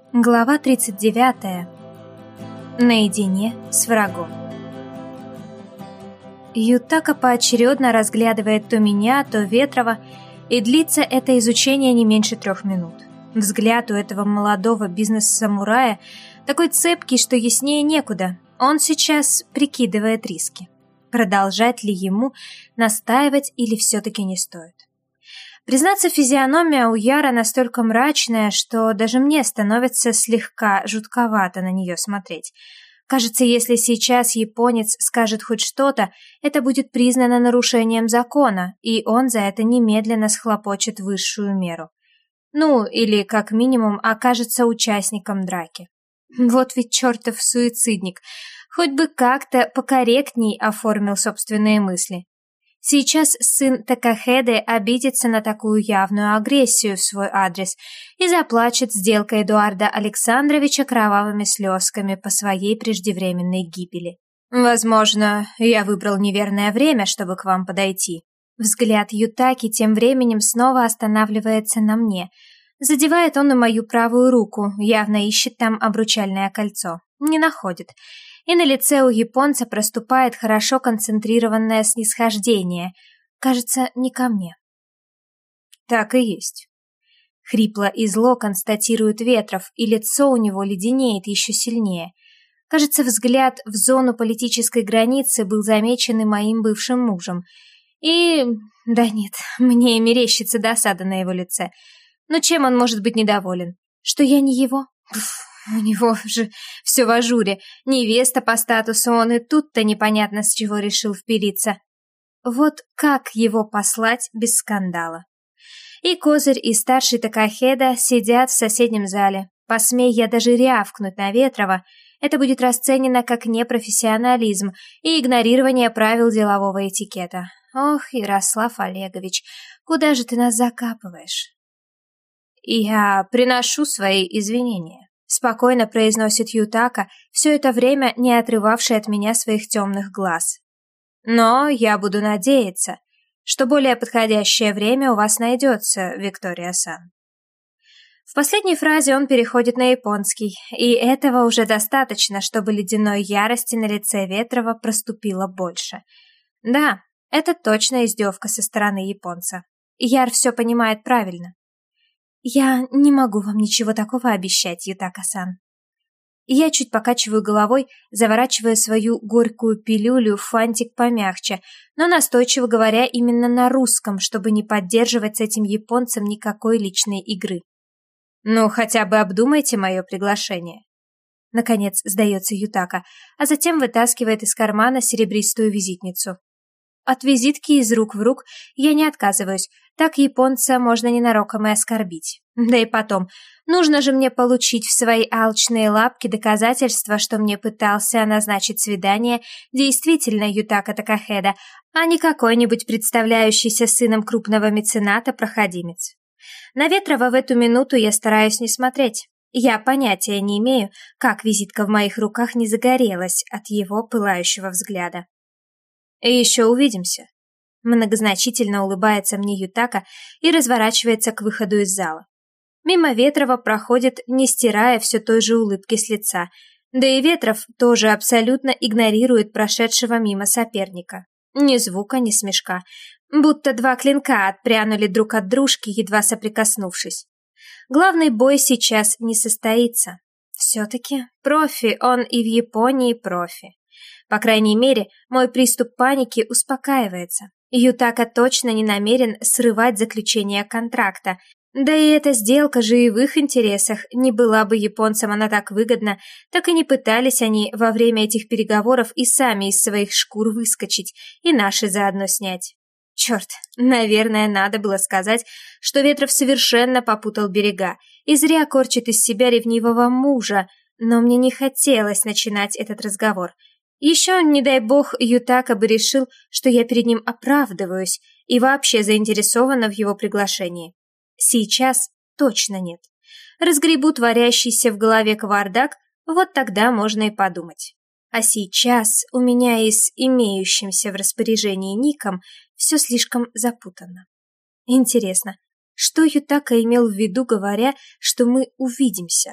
Глава 39. Наедине с врагом. Ютака поочередно разглядывает то меня, то Ветрова, и длится это изучение не меньше 3 минут. Взгляд у этого молодого бизнес-самурая такой цепкий, что яснее некуда. Он сейчас прикидывает риски. Продолжать ли ему настаивать или все-таки не стоит? Признаться, физиономия у Яра настолько мрачная, что даже мне становится слегка жутковато на нее смотреть. Кажется, если сейчас японец скажет хоть что-то, это будет признано нарушением закона, и он за это немедленно схлопочет высшую меру. Ну, или как минимум окажется участником драки. Вот ведь чертов суицидник, хоть бы как-то покорректней оформил собственные мысли. Сейчас сын Такахеды обидится на такую явную агрессию в свой адрес и заплачет сделкой Эдуарда Александровича кровавыми слезками по своей преждевременной гибели. Возможно, я выбрал неверное время, чтобы к вам подойти. Взгляд Ютаки тем временем снова останавливается на мне. Задевает он и мою правую руку, явно ищет там обручальное кольцо. Не находит. И на лице у японца проступает хорошо концентрированное снисхождение. Кажется, не ко мне. Так и есть. Хрипло и зло констатирует Ветров, и лицо у него леденеет еще сильнее. Кажется, взгляд в зону политической границы был замечен и моим бывшим мужем. И... да нет, мне мерещится досада на его лице. Но чем он может быть недоволен? Что я не его? У него же все в ажуре. Невеста по статусу, он и тут-то непонятно с чего решил впилиться. Вот как его послать без скандала? И Козырь, и старший Такахеда сидят в соседнем зале. Посмей я даже рявкнуть на Ветрова, это будет расценено как непрофессионализм и игнорирование правил делового этикета. Ох, Ярослав Олегович, куда же ты нас закапываешь? Я приношу свои извинения. Спокойно произносит Ютака, все это время не отрывавший от меня своих темных глаз. Но я буду надеяться, что более подходящее время у вас найдется, Виктория-сан. В последней фразе он переходит на японский, и этого уже достаточно, чтобы ледяной ярости на лице Ветрова проступило больше. Да, это точно издевка со стороны японца. Яр все понимает правильно. «Я не могу вам ничего такого обещать, Ютака-сан». Я чуть покачиваю головой, заворачивая свою горькую пилюлю в фантик помягче, но настойчиво говоря именно на русском, чтобы не поддерживать с этим японцем никакой личной игры. «Ну, хотя бы обдумайте мое приглашение». Наконец сдается Ютака, а затем вытаскивает из кармана серебристую визитницу. От визитки из рук в рук я не отказываюсь, так японца можно ненароком и оскорбить. Да и потом, нужно же мне получить в свои алчные лапки доказательства, что мне пытался назначить свидание действительно Ютака Такахеда, а не какой-нибудь представляющийся сыном крупного мецената проходимец. На Ветрова в эту минуту я стараюсь не смотреть. Я понятия не имею, как визитка в моих руках не загорелась от его пылающего взгляда. И еще увидимся. Многозначительно улыбается мне Ютака и разворачивается к выходу из зала. Мимо Ветрова проходит, не стирая все той же улыбки с лица, да и Ветров тоже абсолютно игнорирует прошедшего мимо соперника. Ни звука, ни смешка, будто два клинка отпрянули друг от дружки, едва соприкоснувшись. Главный бой сейчас не состоится. Все-таки профи, он и в Японии профи. По крайней мере, мой приступ паники успокаивается. Ютака точно не намерен срывать заключение контракта. Да и эта сделка же и в их интересах. Не была бы японцам она так выгодна, так и не пытались они во время этих переговоров и сами из своих шкур выскочить, и наши заодно снять. Черт, наверное, надо было сказать, что Ветров совершенно попутал берега и зря корчит из себя ревнивого мужа, но мне не хотелось начинать этот разговор. Еще, не дай бог, Ютака бы решил, что я перед ним оправдываюсь и вообще заинтересована в его приглашении. Сейчас точно нет. Разгребу творящийся в голове кавардак, вот тогда можно и подумать. А сейчас у меня и с имеющимся в распоряжении ником все слишком запутанно. Интересно, что Ютака имел в виду, говоря, что мы увидимся?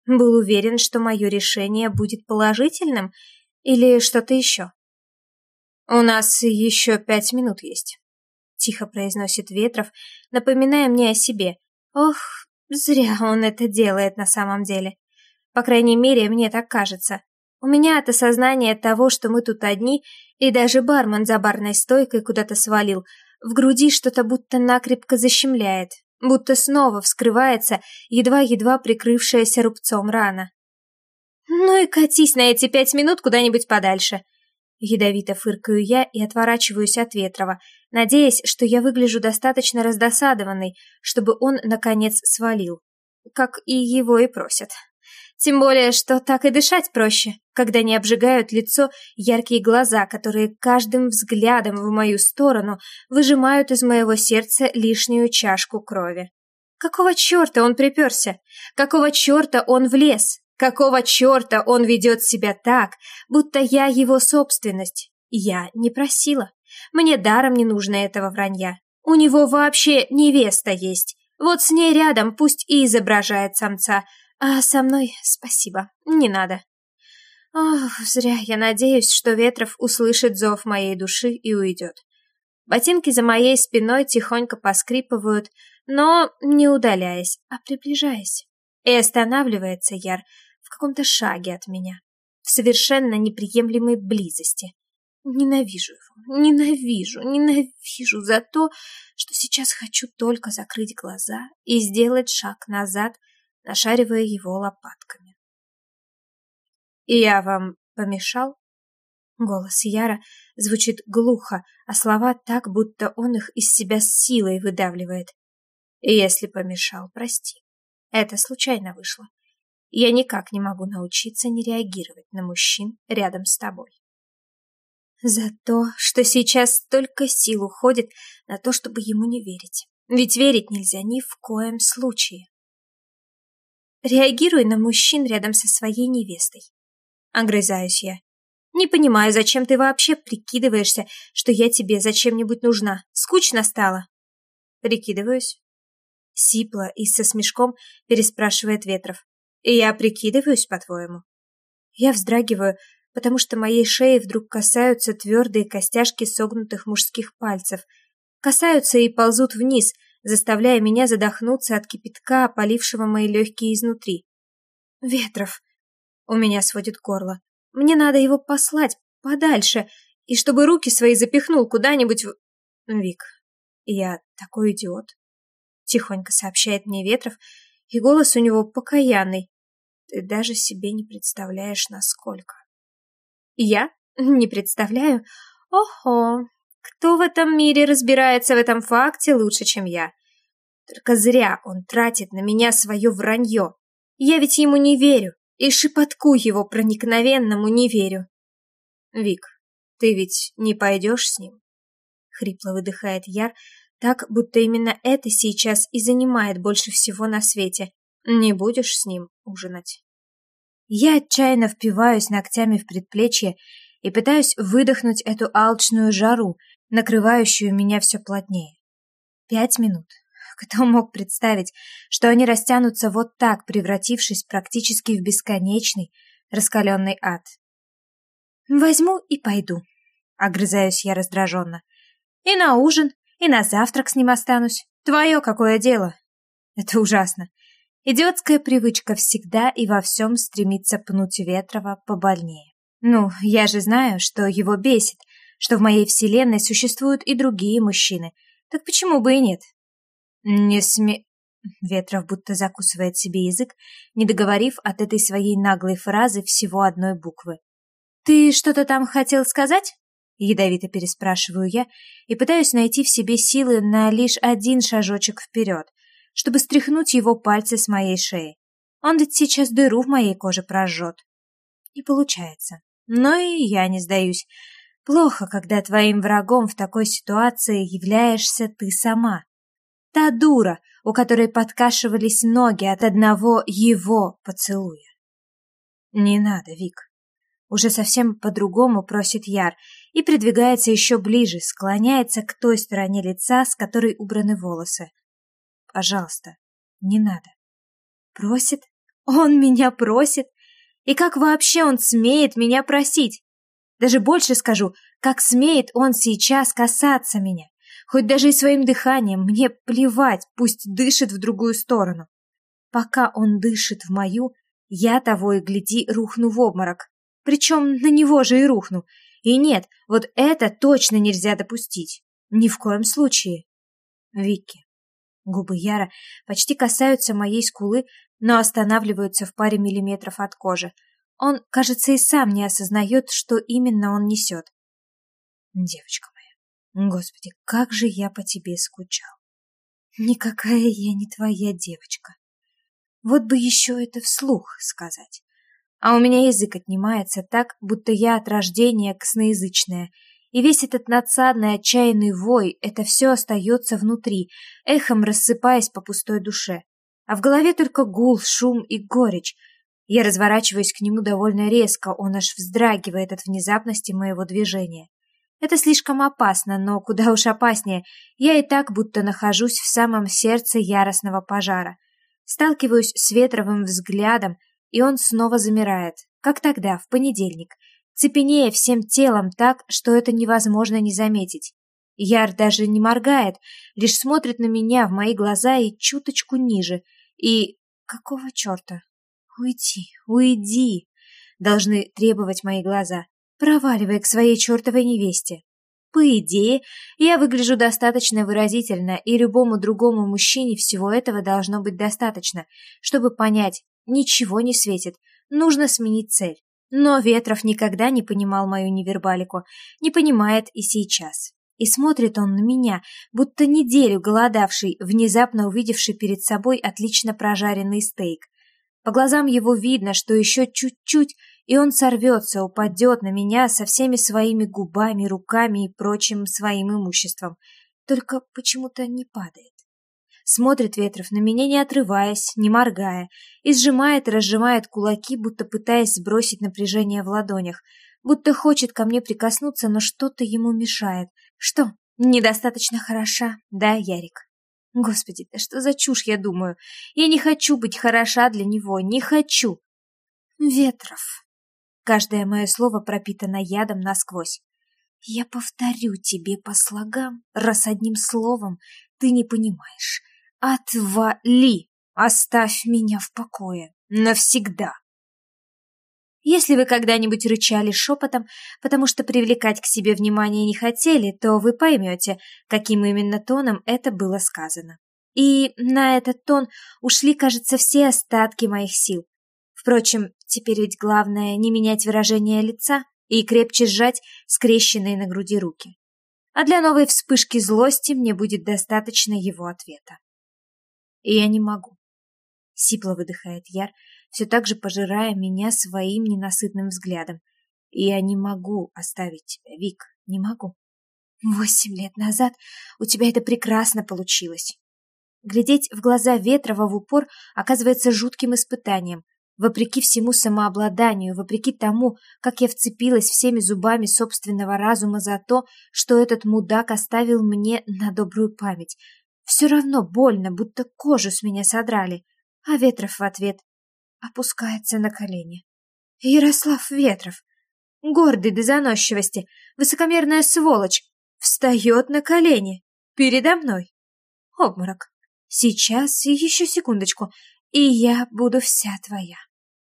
Был уверен, что мое решение будет положительным или что-то еще. «У нас еще 5 минут есть», — тихо произносит Ветров, напоминая мне о себе. Ох, зря он это делает на самом деле. По крайней мере, мне так кажется. У меня от осознания того, что мы тут одни, и даже бармен за барной стойкой куда-то свалил, в груди что-то будто накрепко защемляет, будто снова вскрывается едва-едва прикрывшаяся рубцом рана. «Ну и катись на эти 5 минут куда-нибудь подальше!» Ядовито фыркаю я и отворачиваюсь от Ветрова, надеясь, что я выгляжу достаточно раздосадованной, чтобы он, наконец, свалил. Как и его и просят. Тем более, что так и дышать проще, когда не обжигают лицо яркие глаза, которые каждым взглядом в мою сторону выжимают из моего сердца лишнюю чашку крови. Какого черта он приперся? Какого черта он влез? Какого черта он ведет себя так, будто я его собственность? Я не просила. Мне даром не нужно этого вранья. У него вообще невеста есть. Вот с ней рядом пусть и изображает самца, а со мной спасибо, не надо. Ох, зря я надеюсь, что Ветров услышит зов моей души и уйдет. Ботинки за моей спиной тихонько поскрипывают, но не удаляясь, а приближаясь. И останавливается Яр в каком-то шаге от меня, в совершенно неприемлемой близости. Ненавижу его, ненавижу за то, что сейчас хочу только закрыть глаза и сделать шаг назад, нашаривая его лопатками. «И я вам помешал?» Голос Яра звучит глухо, а слова так, будто он их из себя с силой выдавливает. «И если помешал, прости. Это случайно вышло. Я никак не могу научиться не реагировать на мужчин рядом с тобой. За то, что сейчас столько сил уходит на то, чтобы ему не верить. Ведь верить нельзя ни в коем случае. Реагируй на мужчин рядом со своей невестой. Огрызаюсь я. Не понимаю, зачем ты вообще прикидываешься, что я тебе зачем-нибудь нужна. Скучно стало. Прикидываюсь. Сипло и со смешком переспрашивает Ветров. И я прикидываюсь, по-твоему? Я вздрагиваю, потому что моей шеи вдруг касаются твердые костяшки согнутых мужских пальцев. Касаются и ползут вниз, заставляя меня задохнуться от кипятка, опалившего мои легкие изнутри. Ветров. У меня сводит горло. Мне надо его послать подальше, и чтобы руки свои запихнул куда-нибудь в... Вик, я такой идиот. Тихонько сообщает мне Ветров, и голос у него покаянный. Ты даже себе не представляешь, насколько. Я? Не представляю? Ого, кто в этом мире разбирается в этом факте лучше, чем я? Только зря он тратит на меня свое вранье. Я ведь ему не верю, и шепотку его проникновенному не верю. Вик, ты ведь не пойдешь с ним? Хрипло выдыхает Яр, так, будто именно это сейчас и занимает больше всего на свете. Не будешь с ним ужинать? Я отчаянно впиваюсь ногтями в предплечье и пытаюсь выдохнуть эту алчную жару, накрывающую меня все плотнее. 5 минут. Кто мог представить, что они растянутся вот так, превратившись практически в бесконечный, раскаленный ад? Возьму и пойду. Огрызаюсь я раздраженно. И на ужин, и на завтрак с ним останусь. Твое какое дело? Это ужасно. Идиотская привычка всегда и во всем стремиться пнуть Ветрова побольнее. Ну, я же знаю, что его бесит, что в моей вселенной существуют и другие мужчины. Так почему бы и нет? Не сме... Ветров будто закусывает себе язык, не договорив от этой своей наглой фразы всего одной буквы. «Ты что-то там хотел сказать?» Ядовито переспрашиваю я и пытаюсь найти в себе силы на лишь один шажочек вперед, чтобы стряхнуть его пальцы с моей шеи. Он ведь сейчас дыру в моей коже прожжет. Не получается. Но и я не сдаюсь. Плохо, когда твоим врагом в такой ситуации являешься ты сама. Та дура, у которой подкашивались ноги от одного его поцелуя. Не надо, Вик. Уже совсем по-другому просит Яр и придвигается еще ближе, склоняется к той стороне лица, с которой убраны волосы. Пожалуйста, не надо. Просит? Он меня просит? И как вообще он смеет меня просить? Даже больше скажу, как смеет он сейчас касаться меня. Хоть даже и своим дыханием, мне плевать, пусть дышит в другую сторону. Пока он дышит в мою, я того и гляди рухну в обморок. Причем на него же и рухну. И нет, вот это точно нельзя допустить. Ни в коем случае. Вики. Губы Яра почти касаются моей скулы, но останавливаются в паре миллиметров от кожи. Он, кажется, и сам не осознает, что именно он несет. Девочка моя, Господи, как же я по тебе скучал. Никакая я не твоя девочка. Вот бы еще это вслух сказать. А у меня язык отнимается так, будто я от рождения косноязычная, и весь этот надсадный отчаянный вой, это все остается внутри, эхом рассыпаясь по пустой душе. А в голове только гул, шум и горечь. Я разворачиваюсь к нему довольно резко, он аж вздрагивает от внезапности моего движения. Это слишком опасно, но куда уж опаснее, я и так будто нахожусь в самом сердце яростного пожара. Сталкиваюсь с Ветровым взглядом, и он снова замирает, как тогда, в понедельник, цепенея всем телом так, что это невозможно не заметить. Яр даже не моргает, лишь смотрит на меня в мои глаза и чуточку ниже. И какого черта? Уйди, уйди, должны требовать мои глаза, проваливая к своей чертовой невесте. По идее, я выгляжу достаточно выразительно, и любому другому мужчине всего этого должно быть достаточно, чтобы понять, ничего не светит, нужно сменить цель. Но Ветров никогда не понимал мою невербалику, не понимает и сейчас. И смотрит он на меня, будто неделю голодавший, внезапно увидевший перед собой отлично прожаренный стейк. По глазам его видно, что еще чуть-чуть, и он сорвется, упадет на меня со всеми своими губами, руками и прочим своим имуществом. Только почему-то не падает. Смотрит Ветров на меня, не отрываясь, не моргая, и сжимает и разжимает кулаки, будто пытаясь сбросить напряжение в ладонях, будто хочет ко мне прикоснуться, но что-то ему мешает. Что, недостаточно хороша, да, Ярик? Господи, да что за чушь я думаю? Я не хочу быть хороша для него, не хочу. Ветров. Каждое мое слово пропитано ядом насквозь. Я повторю тебе по слогам, раз одним словом ты не понимаешь. Отвали! Оставь меня в покое. Навсегда. Если вы когда-нибудь рычали шепотом, потому что привлекать к себе внимание не хотели, то вы поймете, каким именно тоном это было сказано. И на этот тон ушли, кажется, все остатки моих сил. Впрочем, теперь ведь главное не менять выражение лица и крепче сжать скрещенные на груди руки. А для новой вспышки злости мне будет достаточно его ответа. И я не могу. Сипло выдыхает Яр, все так же пожирая меня своим ненасытным взглядом. И я не могу оставить тебя, Вик, не могу. 8 лет назад у тебя это прекрасно получилось. Глядеть в глаза Ветрова в упор оказывается жутким испытанием. Вопреки всему самообладанию, вопреки тому, как я вцепилась всеми зубами собственного разума за то, что этот мудак оставил мне на добрую память. Все равно больно, будто кожу с меня содрали. А Ветров в ответ опускается на колени. Ярослав Ветров, гордый до заносчивости, высокомерная сволочь, встает на колени передо мной. Обморок. Сейчас, еще секундочку, и я буду вся твоя.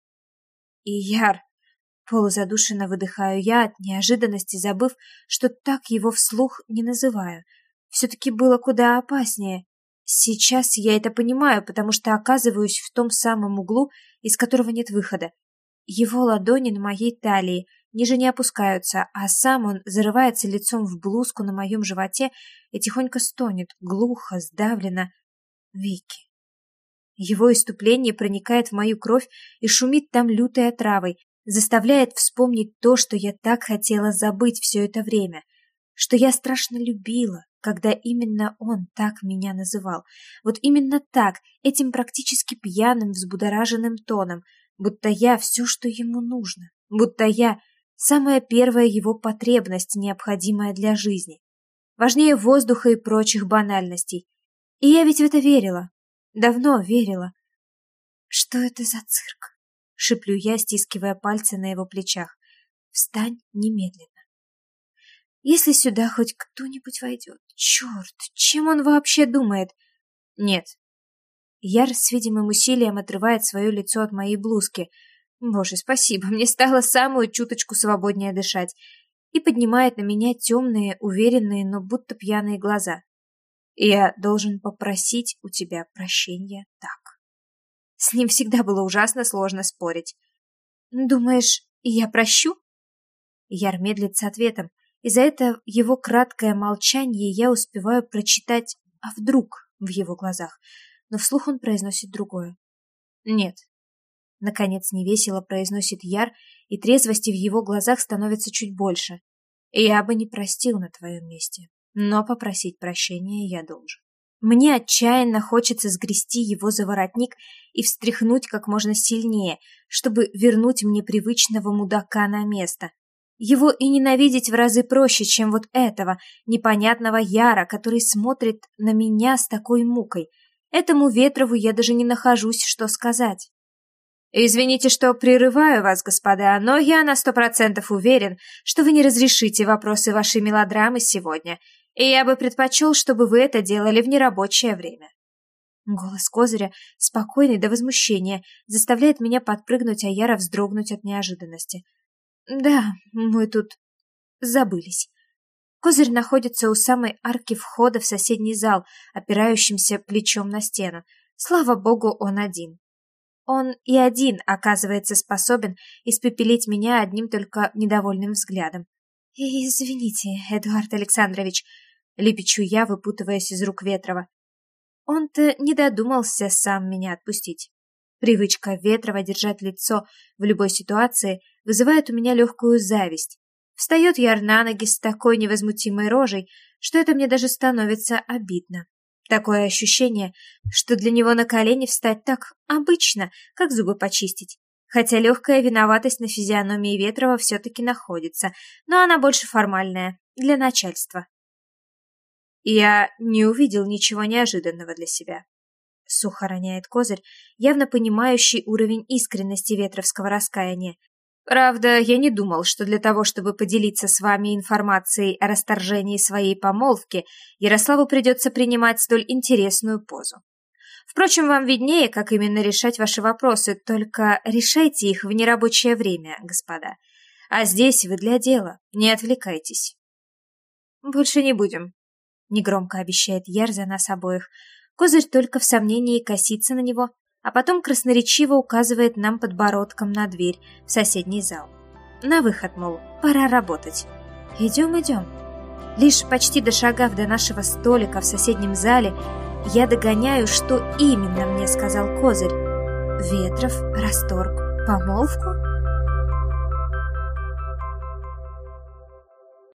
И Яр, полузадушенно выдыхаю я от неожиданности, забыв, что так его вслух не называю. Все-таки было куда опаснее. Сейчас я это понимаю, потому что оказываюсь в том самом углу, из которого нет выхода. Его ладони на моей талии ниже не опускаются, а сам он зарывается лицом в блузку на моем животе и тихонько стонет, глухо, сдавленно. Вики. Его иступление проникает в мою кровь и шумит там лютой отравой, заставляет вспомнить то, что я так хотела забыть все это время, что я страшно любила, когда именно он так меня называл. Вот именно так, этим практически пьяным, взбудораженным тоном, будто я все, что ему нужно, будто я самая первая его потребность, необходимая для жизни, важнее воздуха и прочих банальностей. И я ведь в это верила, давно верила. Что это за цирк? Шиплю я, стискивая пальцы на его плечах. Встань немедленно. Если сюда хоть кто-нибудь войдет. Черт, чем он вообще думает? Нет. Яр с видимым усилием отрывает свое лицо от моей блузки. Боже, спасибо, мне стало самую чуточку свободнее дышать. И поднимает на меня темные, уверенные, но будто пьяные глаза. Я должен попросить у тебя прощения так. С ним всегда было ужасно сложно спорить. Думаешь, я прощу? Яр медлит с ответом, и за это его краткое молчание я успеваю прочитать «а вдруг» в его глазах, но вслух он произносит другое. Нет. Наконец невесело произносит Яр, и трезвости в его глазах становится чуть больше. Я бы не простил на твоем месте, но попросить прощения я должен. Мне отчаянно хочется сгрести его за воротник и встряхнуть как можно сильнее, чтобы вернуть мне привычного мудака на место. Его и ненавидеть в разы проще, чем вот этого непонятного Яра, который смотрит на меня с такой мукой. Этому Ветрову я даже не нахожусь, что сказать. Извините, что прерываю вас, господа, но я на 100% уверен, что вы не разрешите вопросы вашей мелодрамы сегодня, и я бы предпочел, чтобы вы это делали в нерабочее время. Голос Козыря, спокойный до возмущения, заставляет меня подпрыгнуть, а Яра вздрогнуть от неожиданности. Да, мы тут забылись. Козырь находится у самой арки входа в соседний зал, опирающимся плечом на стену. Слава богу, он один. Он и один, оказывается, способен испепелить меня одним только недовольным взглядом. «Извините, Эдуард Александрович», — лепечу я, выпутываясь из рук Ветрова. Он-то не додумался сам меня отпустить. Привычка Ветрова держать лицо в любой ситуации вызывает у меня легкую зависть. Встает Яр на ноги с такой невозмутимой рожей, что это мне даже становится обидно. Такое ощущение, что для него на колени встать так обычно, как зубы почистить. Хотя легкая виноватость на физиономии Ветрова все-таки находится, но она больше формальная, для начальства. Я не увидел ничего неожиданного для себя. Сухо роняет Козырь, явно понимающий уровень искренности ветровского раскаяния. Правда, я не думал, что для того, чтобы поделиться с вами информацией о расторжении своей помолвки, Ярославу придется принимать столь интересную позу. Впрочем, вам виднее, как именно решать ваши вопросы, только решайте их в нерабочее время, господа. А здесь вы для дела, не отвлекайтесь. Больше не будем, негромко обещает Яр за нас обоих. Козырь только в сомнении косится на него, а потом красноречиво указывает нам подбородком на дверь в соседний зал. На выход, мол, пора работать. Идем. Лишь почти дошагав до нашего столика в соседнем зале, я догоняю, что именно мне сказал Козырь. Ветров расторг помолвку?